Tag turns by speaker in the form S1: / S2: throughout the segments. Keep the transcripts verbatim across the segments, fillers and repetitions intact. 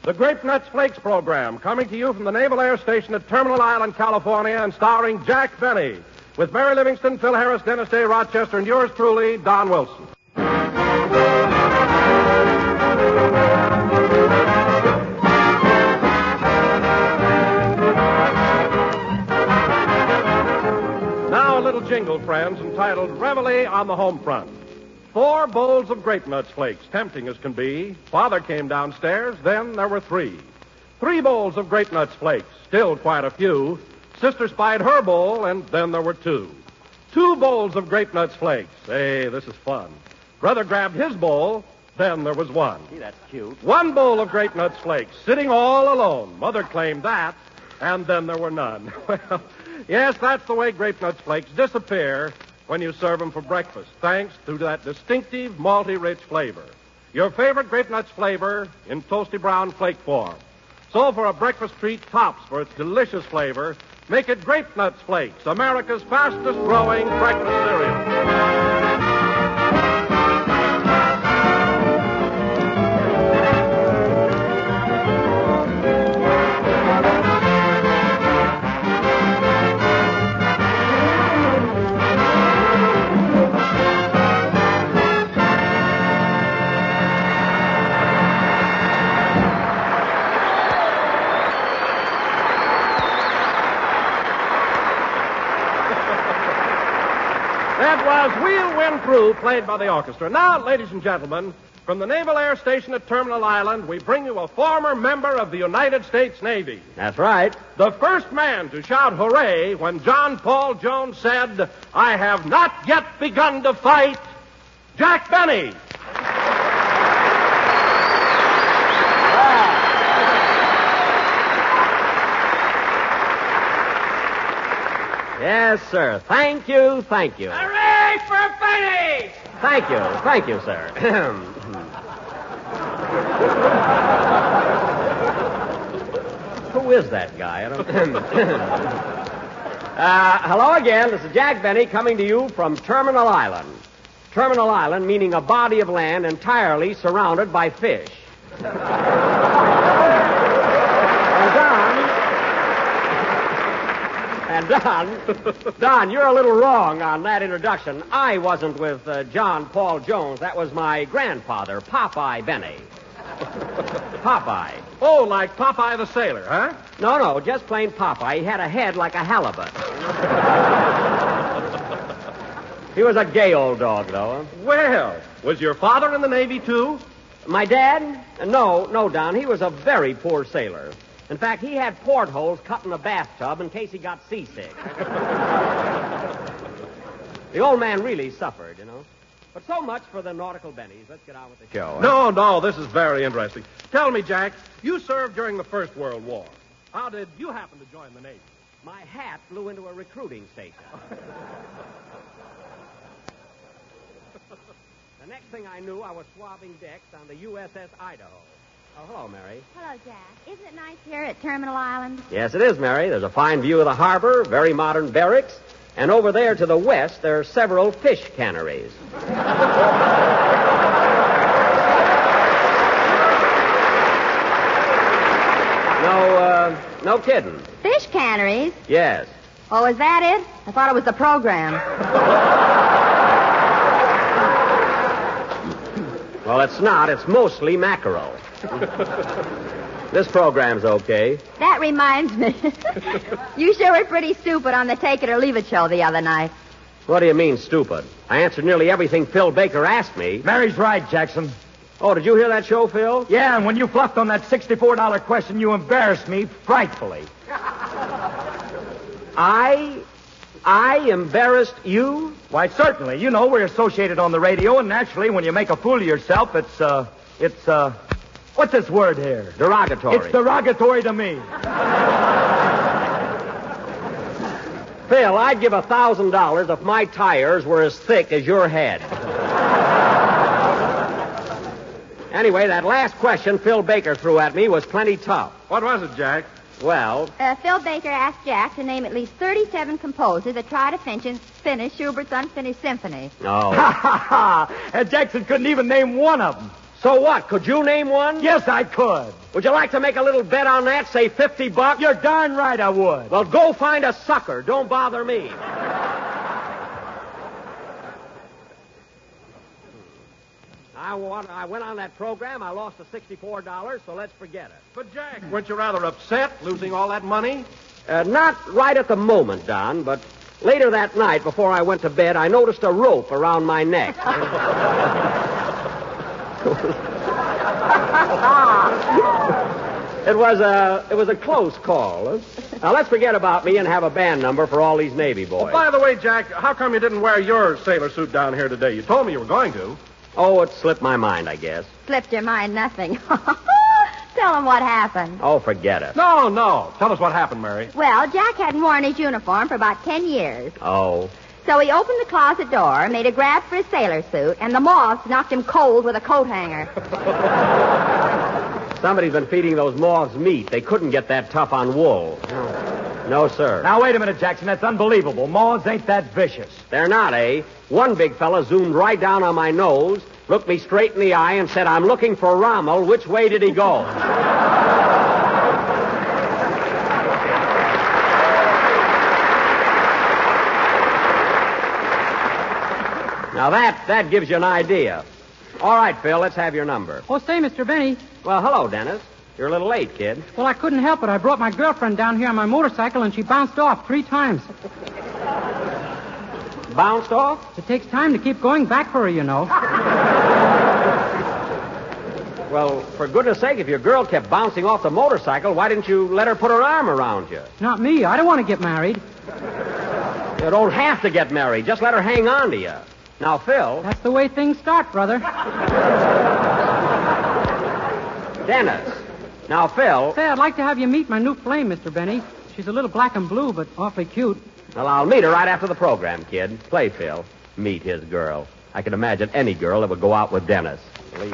S1: The Grape Nuts Flakes program, coming to you from the Naval Air Station at Terminal Island, California, and starring Jack Benny, with Mary Livingston, Phil Harris, Dennis Day, Rochester, and yours truly, Don Wilson. Now a little jingle, friends, entitled Reveille on the Home Front. Four bowls of Grape Nuts Flakes, tempting as can be. Father came downstairs, then there were three. Three bowls of Grape Nuts Flakes, still quite a few. Sister spied her bowl, and then there were two. Two bowls of Grape Nuts Flakes. Hey, this is fun. Brother grabbed his bowl, then there was one.
S2: Gee, that's cute.
S1: One bowl of Grape Nuts Flakes, sitting all alone. Mother claimed that, and then there were none. Well, yes, that's the way Grape Nuts Flakes disappear when you serve them for breakfast, thanks to that distinctive, malty, rich flavor. Your favorite Grape Nuts flavor in toasty brown flake form. So for a breakfast treat tops for its delicious flavor, make it Grape Nuts Flakes, America's fastest growing breakfast cereal. That was We'll Win Through, played by the orchestra. Now, ladies and gentlemen, from the Naval Air Station at Terminal Island, we bring you a former member of the United States Navy.
S2: That's right.
S1: The first man to shout hooray when John Paul Jones said, "I have not yet begun to fight," Jack Benny.
S2: Yes, sir. Thank you, thank you.
S3: Hooray for Benny!
S2: Thank you, thank you, sir. Who is that guy? I don't... uh, hello again. This is Jack Benny coming to you from Terminal Island. Terminal Island meaning a body of land entirely surrounded by fish. And Don, Don, you're a little wrong on that introduction. I wasn't with uh, John Paul Jones. That was my grandfather, Popeye Benny. Popeye.
S1: Oh, like Popeye the Sailor, huh?
S2: No, no, just plain Popeye. He had a head like a halibut. He was a gay old dog, though.
S1: Well, was your father in the Navy, too?
S2: My dad? No, no, Don. He was a very poor sailor. In fact, he had portholes cut in the bathtub in case he got seasick. The old man really suffered, you know. But so much for the nautical bennies. Let's get on with the show.
S1: No, no, this is very interesting. Tell me, Jack, you served during the First World War. How did you happen to join the Navy?
S2: My hat flew into a recruiting station. The next thing I knew, I was swabbing decks on the U S S Idaho. Oh, hello, Mary.
S4: Hello, Jack. Isn't it nice here at Terminal Island?
S2: Yes, it is, Mary. There's a fine view of the harbor, very modern barracks, and over there to the west, there are several fish canneries. no, uh, no kidding.
S4: Fish canneries?
S2: Yes.
S4: Oh, is that it? I thought it was the program.
S2: Well, it's not. It's mostly mackerel. This program's okay.
S4: That reminds me. You sure were pretty stupid on the Take It or Leave It show the other night.
S2: What do you mean, stupid? I answered nearly everything Phil Baker asked me.
S5: Mary's right, Jackson.
S2: Oh, did you hear that show, Phil?
S5: Yeah, and when you fluffed on that sixty-four dollar question, you embarrassed me frightfully.
S2: I... I embarrassed you?
S5: Why, certainly. You know, we're associated on the radio, and naturally, when you make a fool of yourself, it's, uh, it's, uh, what's this word here?
S2: Derogatory.
S5: It's derogatory to me.
S2: Phil, I'd give a thousand dollars if my tires were as thick as your head. Anyway, that last question Phil Baker threw at me was plenty tough.
S1: What was it, Jack?
S2: Well...
S4: Uh, Phil Baker asked Jack to name at least thirty-seven composers that try to finish, finish Schubert's Unfinished Symphony.
S2: Oh.
S5: Ha, ha, ha. And Jackson couldn't even name one of them.
S2: So what? Could you name one?
S5: Yes, I could.
S2: Would you like to make a little bet on that? Say fifty bucks?
S5: You're darn right I would.
S2: Well, go find a sucker. Don't bother me. I, want, I went on that program. I lost the sixty-four dollars, so let's forget it.
S1: But, Jack, weren't you rather upset losing all that money?
S2: Uh, not right at the moment, Don, but later that night, before I went to bed, I noticed a rope around my neck. It was a it was a close call. Now let's forget about me and have a band number for all these Navy boys.
S1: Oh, by the way, Jack, how come you didn't wear your sailor suit down here today? You told me you were going to.
S2: Oh, it slipped my mind, I guess.
S4: Slipped your mind nothing. Tell him what happened.
S2: Oh, forget it.
S1: No, no. Tell us what happened, Mary.
S4: Well, Jack hadn't worn his uniform for about ten years.
S2: Oh.
S4: So he opened the closet door, made a grab for his sailor suit, and the moths knocked him cold with a coat hanger.
S2: Somebody's been feeding those moths meat. They couldn't get that tough on wool. No, no sir.
S5: Now, wait a minute, Jackson. That's unbelievable. Moths ain't that vicious.
S2: They're not, eh? One big fella zoomed right down on my nose, looked me straight in the eye, and said, "I'm looking for Rommel. Which way did he go?" Now, that, that gives you an idea. All right, Phil, let's have your number.
S3: Oh, say, Mister Benny.
S2: Well, hello, Dennis. You're a little late, kid.
S3: Well, I couldn't help it. I brought my girlfriend down here on my motorcycle, and she bounced off three times.
S2: Bounced off?
S3: It takes time to keep going back for her, you know.
S2: Well, for goodness sake, if your girl kept bouncing off the motorcycle, why didn't you let her put her arm around you?
S3: Not me. I don't want to get married.
S2: You don't have to get married. Just let her hang on to you. Now, Phil...
S3: That's the way things start, brother.
S2: Dennis. Now, Phil...
S3: Say, I'd like to have you meet my new flame, Mister Benny. She's a little black and blue, but awfully cute.
S2: Well, I'll meet her right after the program, kid. Play, Phil. Meet his girl. I can imagine any girl that would go out with Dennis. Leave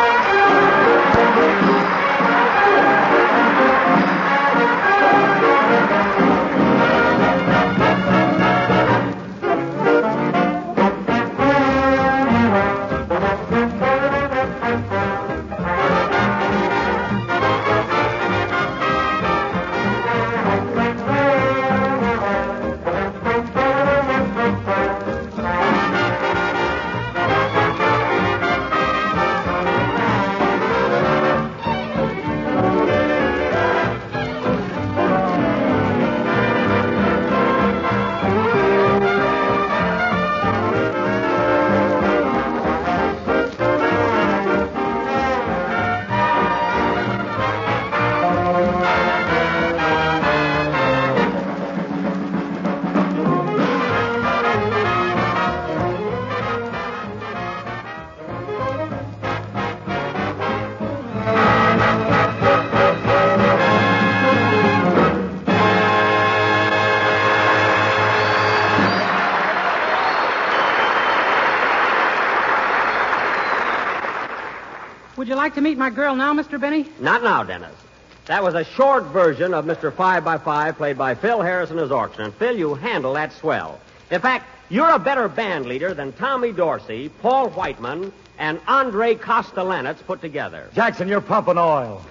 S3: Would you like to meet my girl now, Mister Benny?
S2: Not now, Dennis. That was a short version of Mister Five by Five, played by Phil Harrison as Orchestra. And, Phil, you handle that swell. In fact, you're a better band leader than Tommy Dorsey, Paul Whiteman, and Andre Kostelanetz put together.
S5: Jackson, you're pumping oil.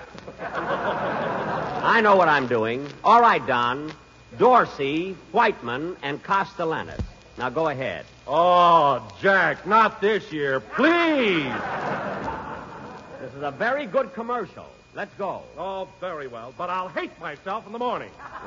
S2: I know what I'm doing. All right, Don. Dorsey, Whiteman, and Kostelanetz. Now go ahead.
S1: Oh, Jack, not this year. Please.
S2: This is a very good commercial. Let's go.
S1: Oh, very well, but I'll hate myself in the morning.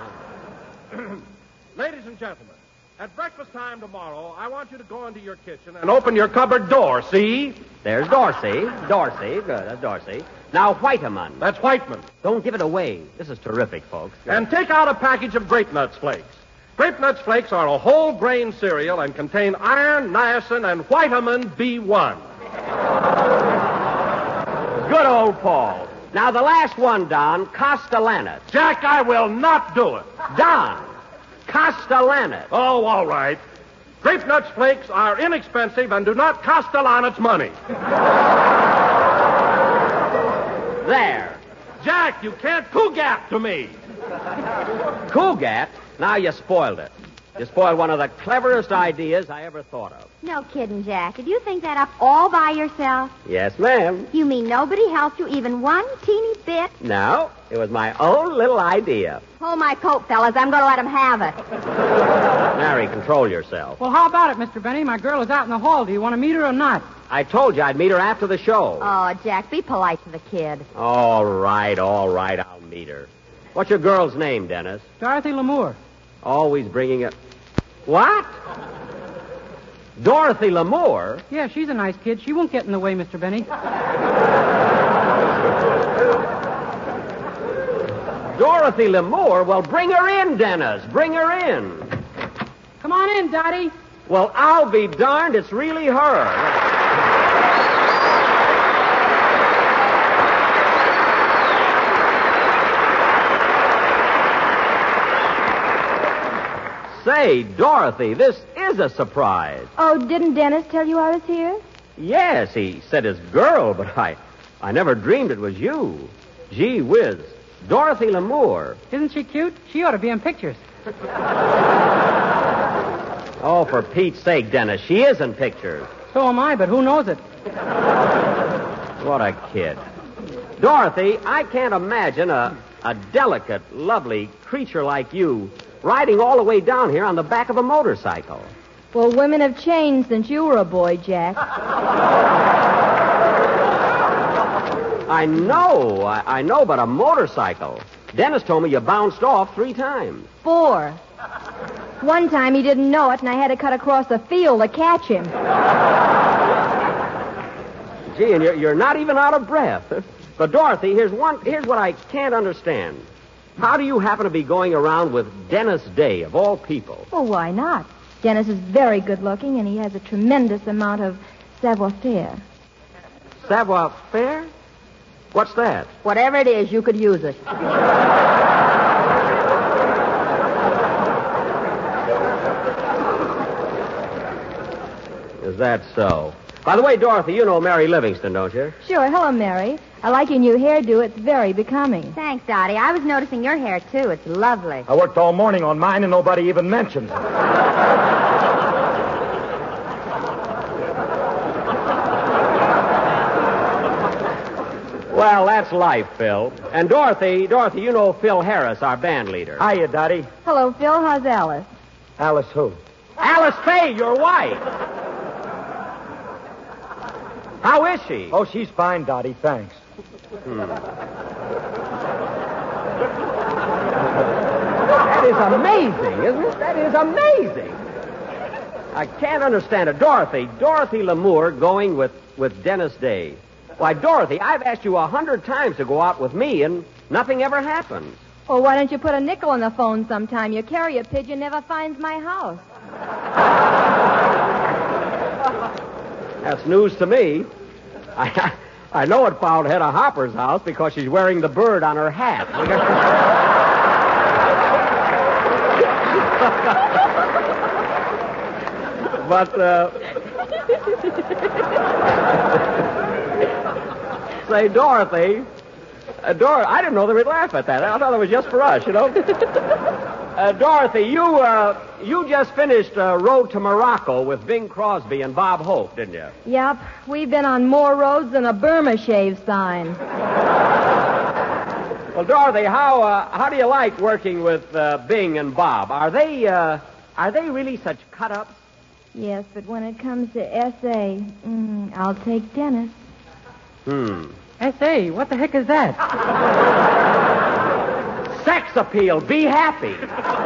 S1: Ladies and gentlemen, at breakfast time tomorrow, I want you to go into your kitchen and open your cupboard door, see?
S2: There's Dorsey. Dorsey. Good, that's Dorsey. Now, Whiteman.
S1: That's Whiteman.
S2: Don't give it away. This is terrific, folks.
S1: And take out a package of Grape Nuts Flakes. Grape Nuts Flakes are a whole grain cereal and contain iron, niacin, and Whiteman B one.
S2: Good old Paul. Now, the last one, Don, Kostelanetz.
S1: Jack, I will not do it.
S2: Don, Kostelanetz.
S1: Oh, all right. Grape Nuts Flakes are inexpensive and do not cost Kostelanetz money.
S2: There.
S1: Jack, you can't cougat to me.
S2: Cougat? Now you spoiled it. You spoiled one of the cleverest ideas I ever thought of.
S4: No kidding, Jack. Did you think that up all by yourself?
S2: Yes, ma'am.
S4: You mean nobody helped you even one teeny bit?
S2: No, it was my own little idea.
S4: Hold my coat, fellas. I'm going to let him have it.
S2: Mary, control yourself.
S3: Well, how about it, Mister Benny? My girl is out in the hall. Do you want to meet her or not?
S2: I told you I'd meet her after the show.
S4: Oh, Jack, be polite to the kid.
S2: All right, all right, I'll meet her. What's your girl's name, Dennis?
S3: Dorothy Lamour.
S2: Always bringing it. What? Dorothy Lamour?
S3: Yeah, she's a nice kid. She won't get in the way, Mister Benny.
S2: Dorothy Lamour? Well, bring her in, Dennis. Bring her in.
S3: Come on in, Dottie.
S2: Well, I'll be darned. It's really her. Say, Dorothy, this is a surprise.
S4: Oh, didn't Dennis tell you I was here?
S2: Yes, he said his girl, but I, I never dreamed it was you. Gee whiz. Dorothy Lamour.
S3: Isn't she cute? She ought to be in pictures.
S2: Oh, for Pete's sake, Dennis, she is in pictures.
S3: So am I, but who knows it?
S2: What a kid. Dorothy, I can't imagine a, a delicate, lovely creature like you riding all the way down here on the back of a motorcycle.
S4: Well, women have changed since you were a boy, Jack.
S2: I know, I, I know, but a motorcycle. Dennis told me you bounced off three times.
S4: Four. One time he didn't know it, and I had to cut across the field to catch him.
S2: Gee, and you're, you're not even out of breath. But, Dorothy, here's one. Here's what I can't understand. How do you happen to be going around with Dennis Day, of all people?
S4: Well, why not? Dennis is very good-looking, and he has a tremendous amount of savoir-faire.
S2: Savoir-faire? What's that?
S4: Whatever it is, you could use it.
S2: Is that so? By the way, Dorothy, you know Mary Livingston, don't you?
S4: Sure. Hello, Mary. I like your new hairdo. It's very becoming. Thanks, Dottie. I was noticing your hair, too. It's lovely.
S5: I worked all morning on mine, and nobody even mentions it.
S2: Well, that's life, Phil. And Dorothy, Dorothy, you know Phil Harris, our band leader.
S5: Hiya, Dottie.
S4: Hello, Phil. How's Alice?
S5: Alice who?
S2: Alice Faye, your wife. How is she?
S5: Oh, she's fine, Dottie. Thanks.
S2: Hmm. That is amazing, isn't it? That is amazing. I can't understand it. Dorothy, Dorothy Lamour going with, with Dennis Day. Why, Dorothy, I've asked you a hundred times to go out with me, and nothing ever happens.
S4: Well, why don't you put a nickel on the phone sometime? Your carrier pigeon never finds my house.
S2: That's news to me. I I know it found Hedda Hopper's house because she's wearing the bird on her hat. But, uh... say, Dorothy... Uh, Dor- I didn't know they would laugh at that. I thought it was just for us, you know. Uh, Dorothy, you uh, you just finished uh, Road to Morocco with Bing Crosby and Bob Hope, didn't you?
S4: Yep. We've been on more roads than a Burma shave sign.
S2: Well, Dorothy, how uh, how do you like working with uh, Bing and Bob? Are they uh, are they really such cut-ups?
S4: Yes, but when it comes to S A, mm, I'll take Dennis.
S2: Hmm.
S3: S A, what the heck is that?
S2: Sex appeal. Be happy.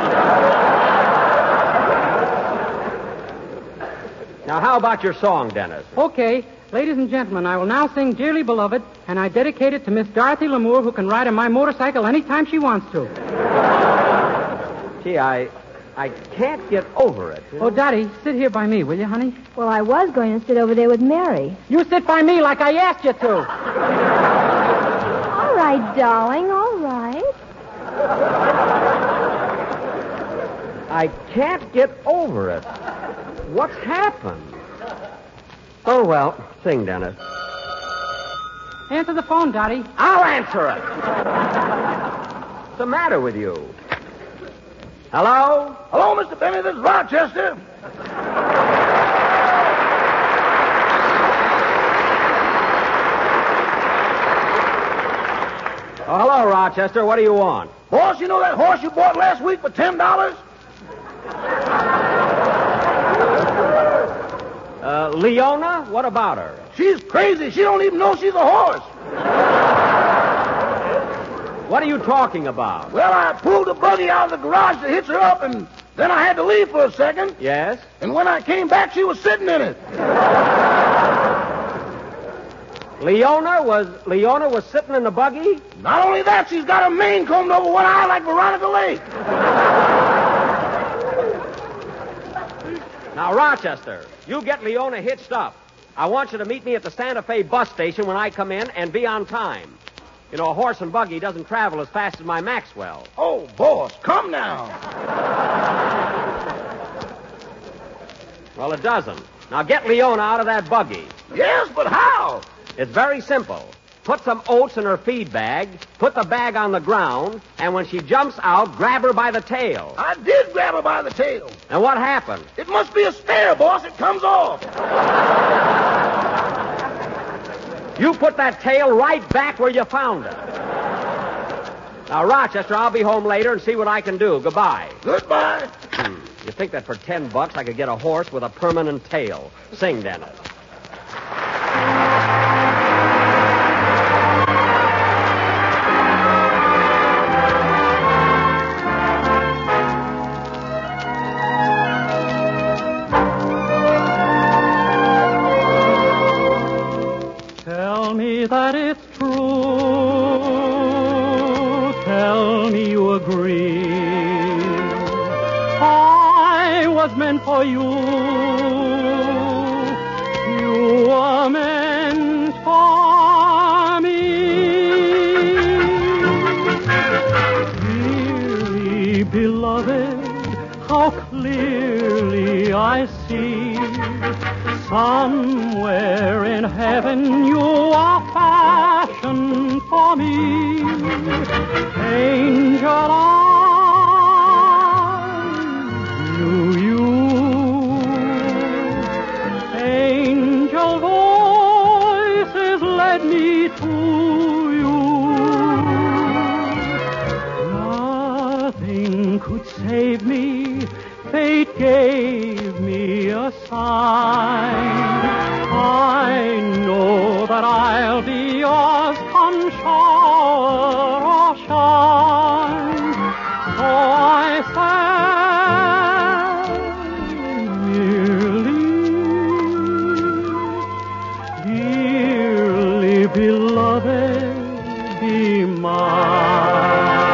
S2: Now, how about your song, Dennis?
S3: Okay. Ladies and gentlemen, I will now sing Dearly Beloved, and I dedicate it to Miss Dorothy Lamour, who can ride on my motorcycle anytime she wants to.
S2: Gee, I... I can't get over it.
S3: Oh, Dottie, sit here by me, will you, honey?
S4: Well, I was going to sit over there with Mary.
S3: You sit by me like I asked you to.
S4: All right, darling, all right.
S2: I can't get over it. What's happened? Oh, well, sing, Dennis.
S3: Answer the phone, Dottie.
S2: I'll answer it. What's the matter with you? Hello?
S6: Hello, Mister Benny. This is Rochester.
S2: Oh, hello, Rochester. What do you want?
S6: Boss, you know that horse you bought last week for ten dollars?
S2: Uh, Leona? What about her?
S6: She's crazy. She don't even know she's a horse.
S2: What are you talking about?
S6: Well, I pulled the buggy out of the garage to hitch her up, and then I had to leave for a second.
S2: Yes?
S6: And when I came back, she was sitting in it.
S2: Leona was Leona was sitting in the buggy?
S6: Not only that, she's got her mane combed over one eye like Veronica Lake.
S2: Now, Rochester, you get Leona hitched up. I want you to meet me at the Santa Fe bus station when I come in and be on time. You know, a horse and buggy doesn't travel as fast as my Maxwell.
S6: Oh, boss, come now.
S2: Well, it doesn't. Now, get Leona out of that buggy.
S6: Yes, but how?
S2: It's very simple. Put some oats in her feed bag, put the bag on the ground, and when she jumps out, grab her by the tail.
S6: I did grab her by the tail.
S2: And what happened?
S6: It must be a spare, boss. It comes off.
S2: You put that tail right back where you found her. Now, Rochester, I'll be home later and see what I can do. Goodbye.
S6: Goodbye.
S2: Hmm. You think that for ten bucks I could get a horse with a permanent tail? Sing, Dennis.
S3: Tell me that it's true. Tell me you agree. I was meant for you. You were meant for me. Dearly beloved, how clearly I see. Somewhere in heaven you are fashioned for me. Angel eyes knew you. Angel voices led me to you. Nothing could save me. Fate gave me a sign. I know that I'll be yours come shower or shine. So I sang dearly, dearly beloved, be mine.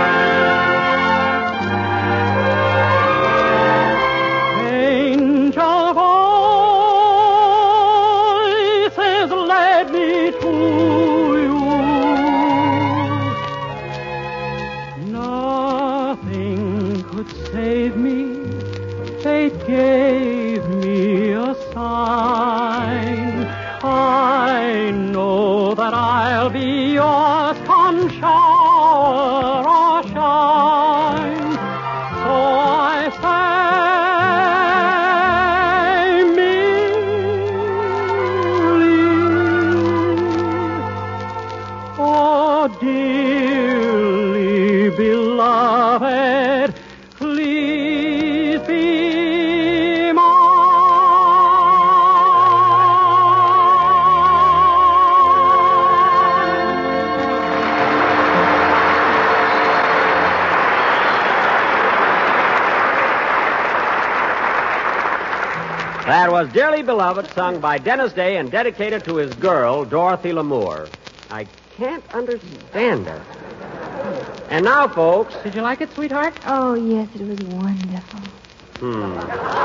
S3: Save me, fate gave me a sign. I know that I'll be yours come shower or shine. So I say, merely, oh dearly beloved, please be mine.
S2: That was Dearly Beloved, sung by Dennis Day and dedicated to his girl, Dorothy Lamour. I can't understand her. And now, folks...
S3: Did you like it, sweetheart?
S4: Oh, yes, it was wonderful.
S2: Hmm.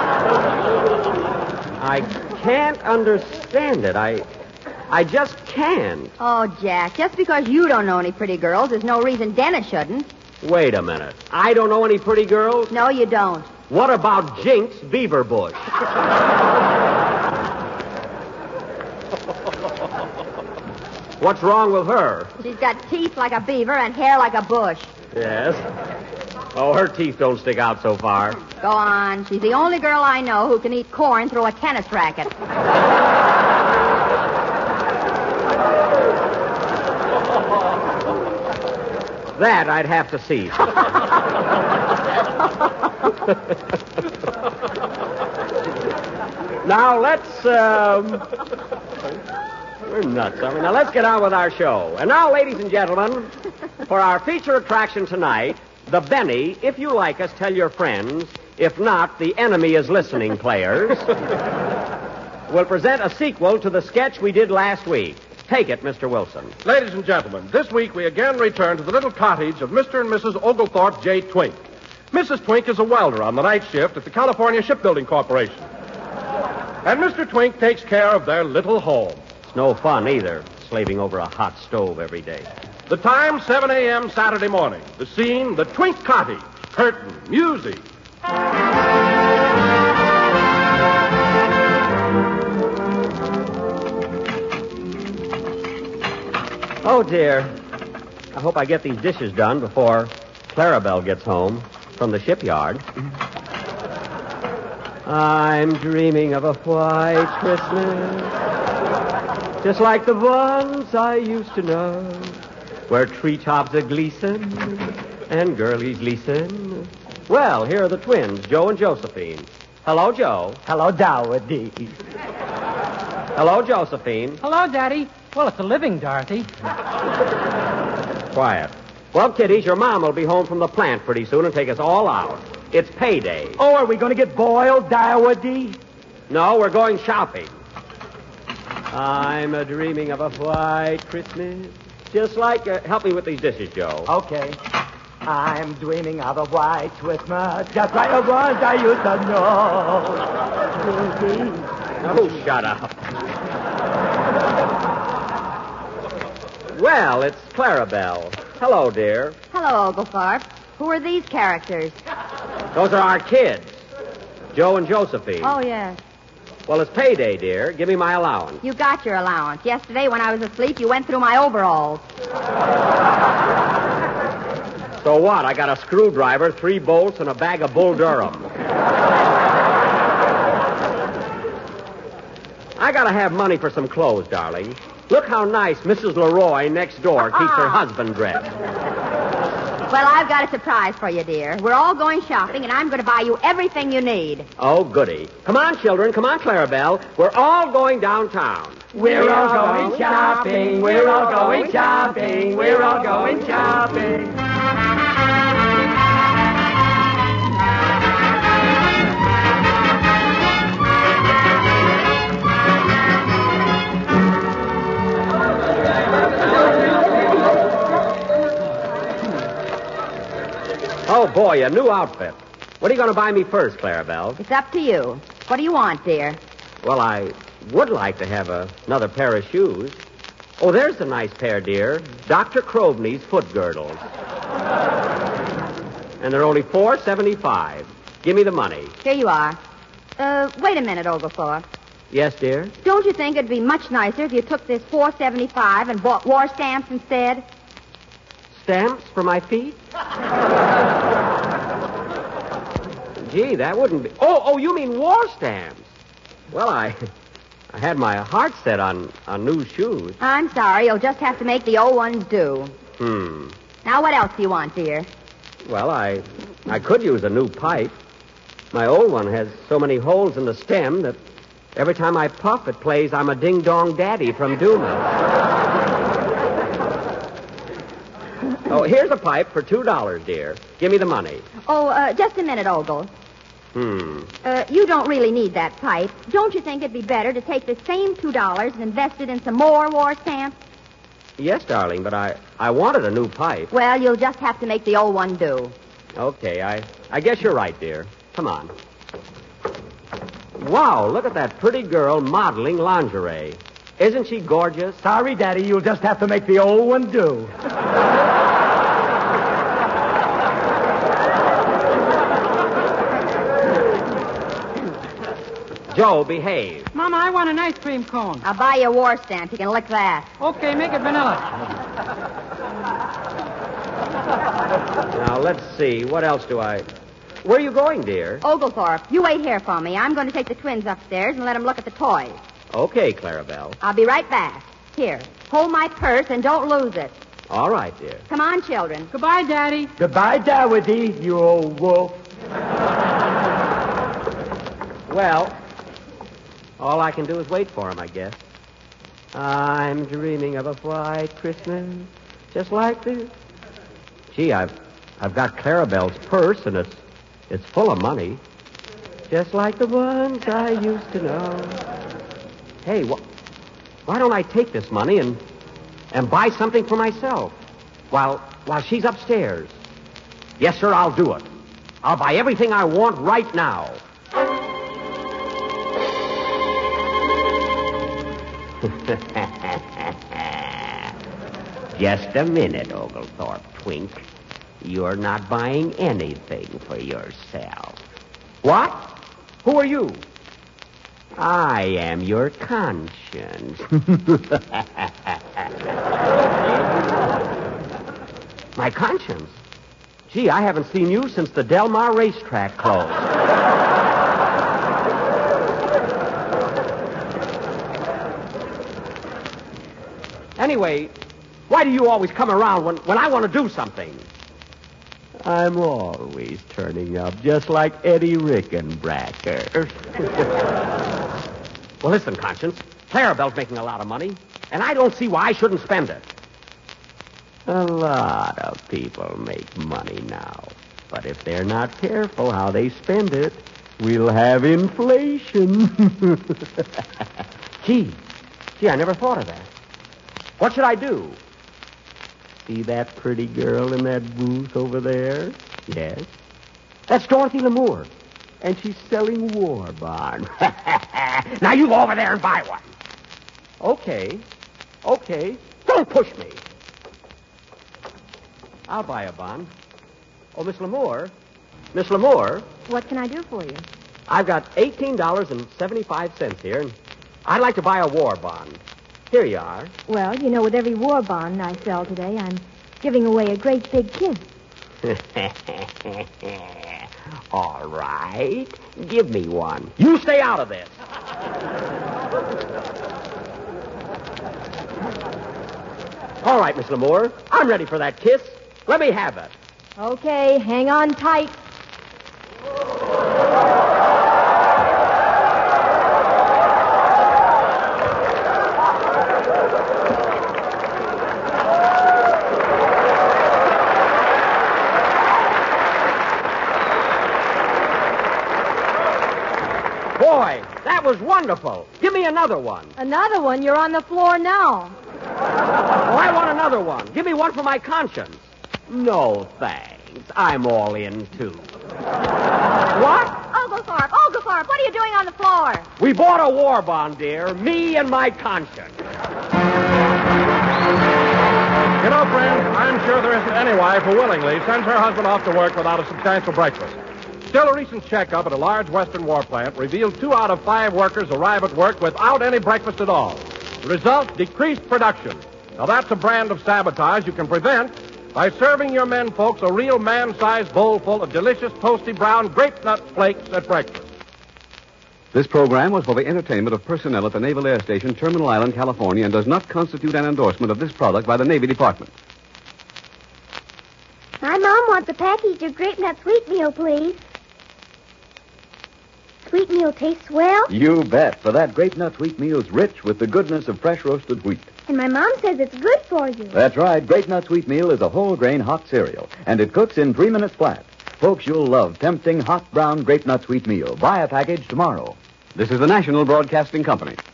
S2: I can't understand it. I... I just can't.
S4: Oh, Jack, just because you don't know any pretty girls, there's no reason Dennis shouldn't.
S2: Wait a minute. I don't know any pretty girls?
S4: No, you don't.
S2: What about Jinx Beaverbush? What's wrong with her?
S4: She's got teeth like a beaver and hair like a bush.
S2: Yes. Oh, her teeth don't stick out so far.
S4: Go on. She's the only girl I know who can eat corn through a tennis racket.
S2: That I'd have to see. Now, let's, um... We're nuts, I mean, now let's get on with our show. And now, ladies and gentlemen, for our feature attraction tonight, the Benny, If You Like Us, Tell Your Friends. If not, The Enemy Is Listening players will present a sequel to the sketch we did last week. Take it, Mister Wilson.
S1: Ladies and gentlemen, this week we again return to the little cottage of Mister and Missus Oglethorpe J. Twink. Missus Twink is a welder on the night shift at the California Shipbuilding Corporation. And Mister Twink takes care of their little home.
S2: It's no fun either, slaving over a hot stove every day.
S1: The time, seven a.m. Saturday morning. The scene, the Twink Cottage. Curtain, music.
S2: Oh, dear. I hope I get these dishes done before Clarabelle gets home from the shipyard. I'm dreaming of a white Christmas, just like the ones I used to know, where treetops are gleasin' and girlies leasin'. Well, here are the twins, Joe and Josephine. Hello, Joe.
S5: Hello, Dowdy.
S2: Hello, Josephine.
S3: Hello, Daddy. Well, it's a living, Dorothy.
S2: Quiet. Well, kiddies, your mom will be home from the plant pretty soon and take us all out. It's payday.
S5: Oh, are we going to get boiled, Dowdy?
S2: No, we're going shopping. I'm a dreaming of a white Christmas, just like... Uh, help me with these dishes, Joe.
S5: Okay. I'm dreaming of a white Christmas, just like the ones I used to know.
S2: Oh, shut up. Well, it's Clarabelle. Hello, dear.
S4: Hello, Oglethorpe. Who are these characters?
S2: Those are our kids, Joe and Josephine.
S4: Oh, yes.
S2: Well, it's payday, dear. Give me my allowance.
S4: You got your allowance. Yesterday, when I was asleep, you went through my overalls.
S2: So what? I got a screwdriver, three bolts, and a bag of Bull Durham. I gotta have money for some clothes, darling. Look how nice Missus Leroy next door keeps her husband dressed.
S4: Well, I've got a surprise for you, dear. We're all going shopping, and I'm going to buy you everything you need.
S2: Oh, goody. Come on, children. Come on, Clarabelle. We're all going downtown.
S5: We're all going shopping. We're all going shopping. We're all going shopping.
S2: Oh, boy, a new outfit. What are you going to buy me first, Clarabelle?
S4: It's up to you. What do you want, dear?
S2: Well, I would like to have a, another pair of shoes. Oh, there's a nice pair, dear. Doctor Croveney's foot girdles. And they're only four seventy-five. Give me the money.
S4: Here you are. Uh, wait a minute, Oglethorpe.
S2: Yes, dear?
S4: Don't you think it'd be much nicer if you took this four seventy-five and bought war stamps instead?
S2: Stamps for my feet? Gee, that wouldn't be... Oh, oh, you mean war stamps. Well, I... I had my heart set on, on new shoes.
S4: I'm sorry. You'll just have to make the old ones do.
S2: Hmm.
S4: Now, what else do you want, dear?
S2: Well, I... I could use a new pipe. My old one has so many holes in the stem that every time I puff, it plays I'm a ding-dong daddy from Duma. Oh, here's a pipe for two dollars, dear. Give me the money.
S4: Oh, uh, just a minute, Ogle.
S2: Hmm.
S4: Uh, you don't really need that pipe. Don't you think it'd be better to take the same two dollars and invest it in some more war stamps?
S2: Yes, darling, but I, I wanted a new pipe.
S4: Well, you'll just have to make the old one do.
S2: Okay, I, I guess you're right, dear. Come on. Wow, look at that pretty girl modeling lingerie. Isn't she gorgeous?
S5: Sorry, Daddy, you'll just have to make the old one do.
S2: Joe, behave.
S3: Mama, I want an ice cream cone.
S4: I'll buy you a war stamp. You can lick that.
S3: Okay, make it vanilla.
S2: Now, Well, let's see. What else do I... Where are you going, dear?
S4: Oglethorpe, you wait here for me. I'm going to take the twins upstairs and let them look at the toys.
S2: Okay, Clarabelle.
S4: I'll be right back. Here, hold my purse and don't lose it.
S2: All right, dear.
S4: Come on, children.
S3: Goodbye, Daddy.
S5: Goodbye, Dowdy, you old wolf.
S2: Well, all I can do is wait for him, I guess. I'm dreaming of a white Christmas, just like this. Gee, I've I've got Clarabelle's purse, and it's it's full of money, just like the ones I used to know. Hey, wh- why don't I take this money and and buy something for myself while while she's upstairs? Yes, sir, I'll do it. I'll buy everything I want right now. Just a minute, Oglethorpe Twink. You're not buying anything for yourself. What? Who are you? I am your conscience. My conscience? Gee, I haven't seen you since the Del Mar racetrack closed. Anyway, why do you always come around when, when I want to do something? I'm always turning up, just like Eddie Rickenbacker. Well, listen, Conscience. Clarabelle's making a lot of money, and I don't see why I shouldn't spend it. A lot of people make money now, but if they're not careful how they spend it, we'll have inflation. Gee, gee, I never thought of that. What should I do? See that pretty girl in that booth over there? Yes. That's Dorothy Lamour. And she's selling war bonds. Now you go over there and buy one. Okay. Okay. Don't push me. I'll buy a bond. Oh, Miss Lamour. Miss Lamour.
S4: What can I do for you?
S2: I've got eighteen dollars and seventy-five cents here, and I'd like to buy a war bond. Here you are.
S4: Well, you know, with every war bond I sell today, I'm giving away a great big kiss.
S2: All right. Give me one. You stay out of this. All right, Miss Lamour. I'm ready for that kiss. Let me have it.
S4: Okay, hang on tight.
S2: Boy, that was wonderful. Give me another one.
S4: Another one? You're on the floor now.
S2: Oh, I want another one. Give me one for my conscience. No, thanks. I'm all in, too. What?
S4: Oglethorpe, Oglethorpe, what are you doing on the floor?
S2: We bought a war bond, dear. Me and my conscience.
S1: You know, friend, I'm sure there isn't any wife who willingly sends her husband off to work without a substantial breakfast. Still, a recent checkup at a large Western war plant revealed two out of five workers arrive at work without any breakfast at all. The result, decreased production. Now, that's a brand of sabotage you can prevent by serving your men folks a real man-sized bowl full of delicious, toasty brown grape nut flakes at breakfast.
S7: This program was for the entertainment of personnel at the Naval Air Station, Terminal Island, California, and does not constitute an endorsement of this product by the Navy Department.
S8: My Mom wants a package of grape nut sweet meal, please. Sweet meal tastes well.
S9: You bet, for that grape nut sweet meal's rich with the goodness of fresh roasted wheat.
S8: And my Mom says it's good for you.
S9: That's right. Grape nut sweet meal is a whole grain hot cereal, and it cooks in three minutes flat. Folks, you'll love tempting hot brown grape nut sweet meal. Buy a package tomorrow.
S7: This is the National Broadcasting Company.